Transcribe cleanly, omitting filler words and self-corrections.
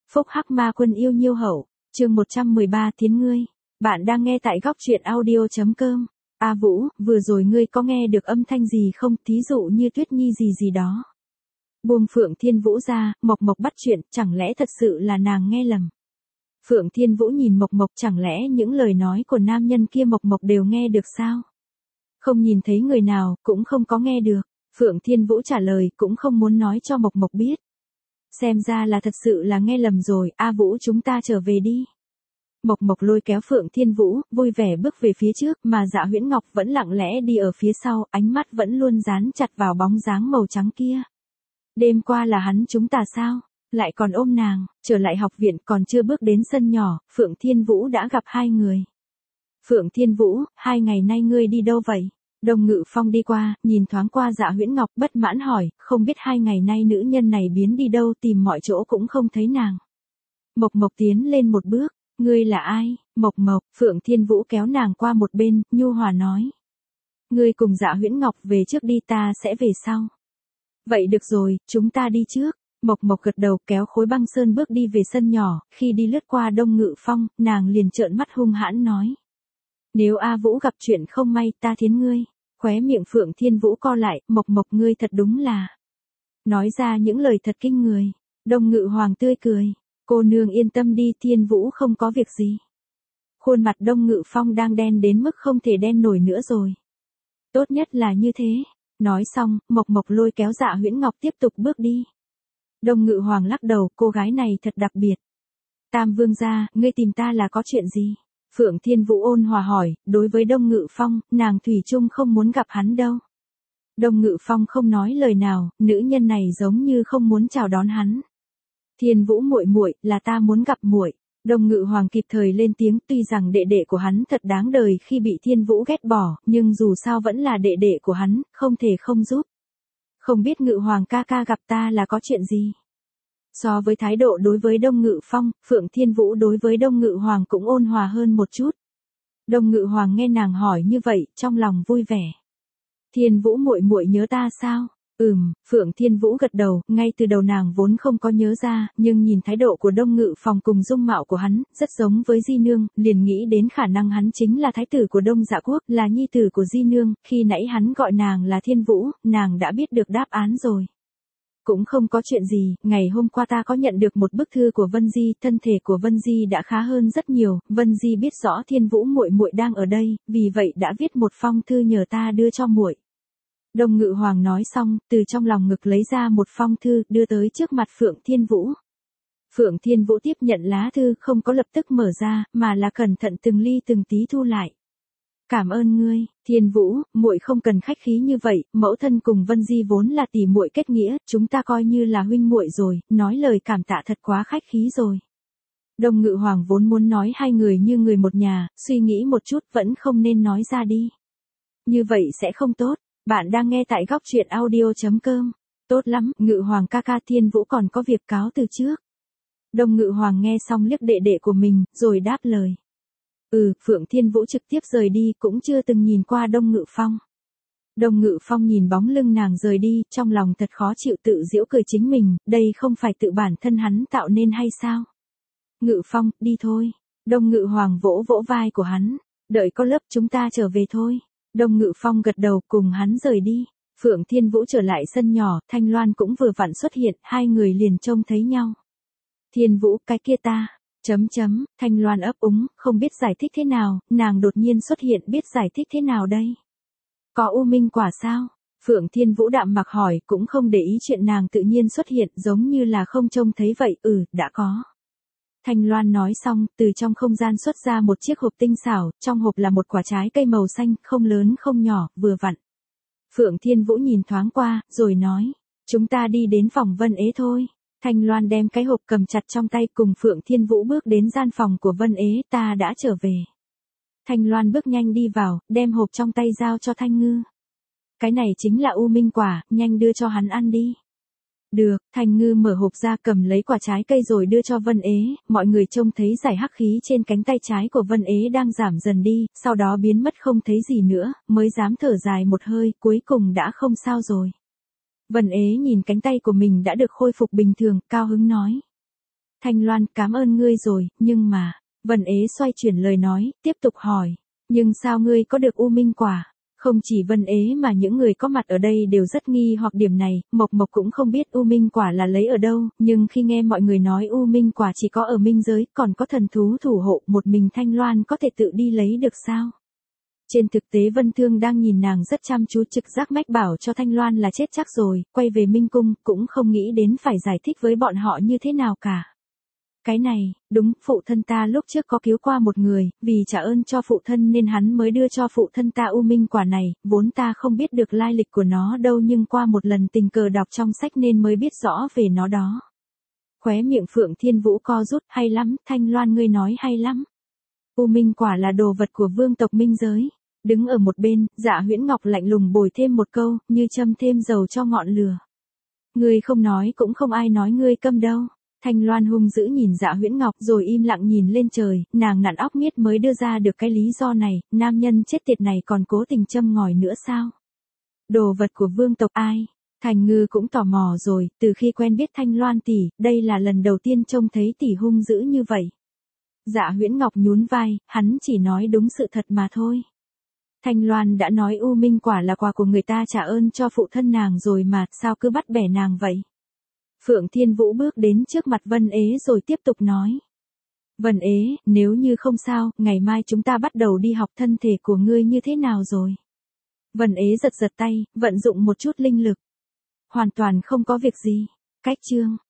Phúc Hắc Ma Quân yêu nhiêu hậu, chương 113 Thiến ngươi. Bạn đang nghe tại góc truyện audio.com. A Vũ, vừa rồi ngươi có nghe được âm thanh gì không, thí dụ như Tuyết Nhi gì gì đó. Buông Phượng Thiên Vũ ra, Mộc Mộc bắt chuyện, chẳng lẽ thật sự là nàng nghe lầm. Phượng Thiên Vũ nhìn Mộc Mộc, chẳng lẽ những lời nói của nam nhân kia Mộc Mộc đều nghe được sao? Không nhìn thấy người nào, cũng không có nghe được. Phượng Thiên Vũ trả lời, cũng không muốn nói cho Mộc Mộc biết. Xem ra là thật sự là nghe lầm rồi, A Vũ chúng ta trở về đi. Mộc Mộc lôi kéo Phượng Thiên Vũ, vui vẻ bước về phía trước, mà Dạ Huyễn Ngọc vẫn lặng lẽ đi ở phía sau, ánh mắt vẫn luôn dán chặt vào bóng dáng màu trắng kia. Đêm qua là hắn chúng ta sao? Lại còn ôm nàng, trở lại học viện còn chưa bước đến sân nhỏ, Phượng Thiên Vũ đã gặp hai người. Phượng Thiên Vũ, 2 ngày nay ngươi đi đâu vậy? Đông Ngự Phong đi qua, nhìn thoáng qua Dạ Huyễn Ngọc bất mãn hỏi, không biết 2 ngày nay nữ nhân này biến đi đâu, tìm mọi chỗ cũng không thấy nàng. Mộc Mộc tiến lên một bước, ngươi là ai? Mộc Mộc, Phượng Thiên Vũ kéo nàng qua một bên, nhu hòa nói. Ngươi cùng Dạ Huyễn Ngọc về trước đi, ta sẽ về sau. Vậy được rồi, chúng ta đi trước. Mộc Mộc gật đầu kéo Khối Băng Sơn bước đi về sân nhỏ, khi đi lướt qua Đông Ngự Phong, nàng liền trợn mắt hung hãn nói. Nếu A Vũ gặp chuyện không may ta thiến ngươi. Khóe miệng Phượng Thiên Vũ co lại, Mộc Mộc ngươi thật đúng là. Nói ra những lời thật kinh người. Đông Ngự Hoàng tươi cười. Cô nương yên tâm đi, Thiên Vũ không có việc gì. Khuôn mặt Đông Ngự Phong đang đen đến mức không thể đen nổi nữa rồi. Tốt nhất là như thế. Nói xong, Mộc Mộc lôi kéo Dạ Huyễn Ngọc tiếp tục bước đi. Đông Ngự Hoàng lắc đầu, cô gái này thật đặc biệt. Tam Vương gia, ngươi tìm ta là có chuyện gì? Phượng Thiên Vũ ôn hòa hỏi, đối với Đông Ngự Phong, nàng thủy chung không muốn gặp hắn đâu. Đông Ngự Phong không nói lời nào, nữ nhân này giống như không muốn chào đón hắn. Thiên Vũ muội muội, là ta muốn gặp muội. Đông Ngự Hoàng kịp thời lên tiếng, tuy rằng đệ đệ của hắn thật đáng đời khi bị Thiên Vũ ghét bỏ, nhưng dù sao vẫn là đệ đệ của hắn, không thể không giúp. Không biết Ngự Hoàng ca ca gặp ta là có chuyện gì? So với thái độ đối với Đông Ngự Phong, Phượng Thiên Vũ đối với Đông Ngự Hoàng cũng ôn hòa hơn một chút. Đông Ngự Hoàng nghe nàng hỏi như vậy, trong lòng vui vẻ. Thiên Vũ muội muội nhớ ta sao? Phượng Thiên Vũ gật đầu, ngay từ đầu nàng vốn không có nhớ ra, nhưng nhìn thái độ của Đông Ngự Phong cùng dung mạo của hắn, rất giống với Di Nương, liền nghĩ đến khả năng hắn chính là thái tử của Đông Dạ Quốc, là nhi tử của Di Nương, khi nãy hắn gọi nàng là Thiên Vũ, nàng đã biết được đáp án rồi. Cũng không có chuyện gì, ngày hôm qua ta có nhận được một bức thư của Vân Di, thân thể của Vân Di đã khá hơn rất nhiều, Vân Di biết rõ Thiên Vũ muội muội đang ở đây, vì vậy đã viết một phong thư nhờ ta đưa cho muội. Đông Ngự Hoàng nói xong, từ trong lòng ngực lấy ra một phong thư, đưa tới trước mặt Phượng Thiên Vũ. Phượng Thiên Vũ tiếp nhận lá thư, không có lập tức mở ra, mà là cẩn thận từng ly từng tí thu lại. Cảm ơn ngươi, Thiên Vũ, muội không cần khách khí như vậy, mẫu thân cùng Vân Di vốn là tỷ muội kết nghĩa, chúng ta coi như là huynh muội rồi, nói lời cảm tạ thật quá khách khí rồi. Đông Ngự Hoàng vốn muốn nói hai người như người một nhà, suy nghĩ một chút vẫn không nên nói ra đi. Như vậy sẽ không tốt. Bạn đang nghe tại góc truyện audio.com. Tốt lắm, Ngự Hoàng ca ca, Thiên Vũ còn có việc cáo từ trước. Đông Ngự Hoàng nghe xong liếc đệ đệ của mình, rồi đáp lời. Phượng Thiên Vũ trực tiếp rời đi, cũng chưa từng nhìn qua Đông Ngự Phong. Đông Ngự Phong nhìn bóng lưng nàng rời đi, trong lòng thật khó chịu, tự giễu cười chính mình, đây không phải tự bản thân hắn tạo nên hay sao? Ngự Phong, đi thôi. Đông Ngự Hoàng vỗ vỗ vai của hắn, đợi có lớp chúng ta trở về thôi. Đông Ngự Phong gật đầu, cùng hắn rời đi. Phượng Thiên Vũ trở lại sân nhỏ, Thanh Loan cũng vừa vặn xuất hiện, hai người liền trông thấy nhau. Thiên Vũ, cái kia ta. Thanh Loan ấp úng, không biết giải thích thế nào, nàng đột nhiên xuất hiện, biết giải thích thế nào đây? Có U Minh quả sao? Phượng Thiên Vũ đạm mặc hỏi, cũng không để ý chuyện nàng tự nhiên xuất hiện, giống như là không trông thấy vậy. Đã có. Thanh Loan nói xong, từ trong không gian xuất ra một chiếc hộp tinh xảo, trong hộp là một quả trái cây màu xanh, không lớn không nhỏ, vừa vặn. Phượng Thiên Vũ nhìn thoáng qua, rồi nói, chúng ta đi đến phòng Vân Ế thôi. Thanh Loan đem cái hộp cầm chặt trong tay, cùng Phượng Thiên Vũ bước đến gian phòng của Vân Ế, ta đã trở về. Thanh Loan bước nhanh đi vào, đem hộp trong tay giao cho Thanh Ngư. Cái này chính là U Minh quả, nhanh đưa cho hắn ăn đi. Được, Thanh Ngư mở hộp ra, cầm lấy quả trái cây rồi đưa cho Vân Ế, mọi người trông thấy giải hắc khí trên cánh tay trái của Vân Ế đang giảm dần đi, sau đó biến mất không thấy gì nữa, mới dám thở dài một hơi, cuối cùng đã không sao rồi. Vân Ế nhìn cánh tay của mình đã được khôi phục bình thường, cao hứng nói. Thanh Loan, cảm ơn ngươi rồi, nhưng mà, Vân Ế xoay chuyển lời nói, tiếp tục hỏi, nhưng sao ngươi có được U Minh quả? Không chỉ Vân Ế mà những người có mặt ở đây đều rất nghi hoặc điểm này, Mộc Mộc cũng không biết U Minh quả là lấy ở đâu, nhưng khi nghe mọi người nói U Minh quả chỉ có ở minh giới, còn có thần thú thủ hộ, một mình Thanh Loan có thể tự đi lấy được sao? Trên thực tế Vân Thương đang nhìn nàng rất chăm chú, trực giác mách bảo cho Thanh Loan là chết chắc rồi, quay về Minh Cung, cũng không nghĩ đến phải giải thích với bọn họ như thế nào cả. Cái này, đúng, phụ thân ta lúc trước có cứu qua một người, vì trả ơn cho phụ thân nên hắn mới đưa cho phụ thân ta U Minh quả này, vốn ta không biết được lai lịch của nó đâu nhưng qua một lần tình cờ đọc trong sách nên mới biết rõ về nó đó. Khóe miệng Phượng Thiên Vũ co rút, hay lắm, Thanh Loan ngươi nói hay lắm. U Minh quả là đồ vật của vương tộc minh giới. Đứng ở một bên, Dạ Huyễn Ngọc lạnh lùng bồi thêm một câu, như châm thêm dầu cho ngọn lửa. Ngươi không nói cũng không ai nói ngươi câm đâu. Thanh Loan hung dữ nhìn Dạ Huyễn Ngọc rồi im lặng nhìn lên trời, nàng nặn óc miết mới đưa ra được cái lý do này, nam nhân chết tiệt này còn cố tình châm ngòi nữa sao? Đồ vật của vương tộc ai? Thành Ngư cũng tò mò rồi, từ khi quen biết Thanh Loan tỷ, đây là lần đầu tiên trông thấy tỷ hung dữ như vậy. Dạ Huyễn Ngọc nhún vai, hắn chỉ nói đúng sự thật mà thôi. Thanh Loan đã nói U Minh quả là quà của người ta trả ơn cho phụ thân nàng rồi mà, sao cứ bắt bẻ nàng vậy? Phượng Thiên Vũ bước đến trước mặt Vân Ế rồi tiếp tục nói. Vân Ế, nếu như không sao, ngày mai chúng ta bắt đầu đi học, thân thể của ngươi như thế nào rồi? Vân Ế giật giật tay, vận dụng một chút linh lực. Hoàn toàn không có việc gì. Cách chương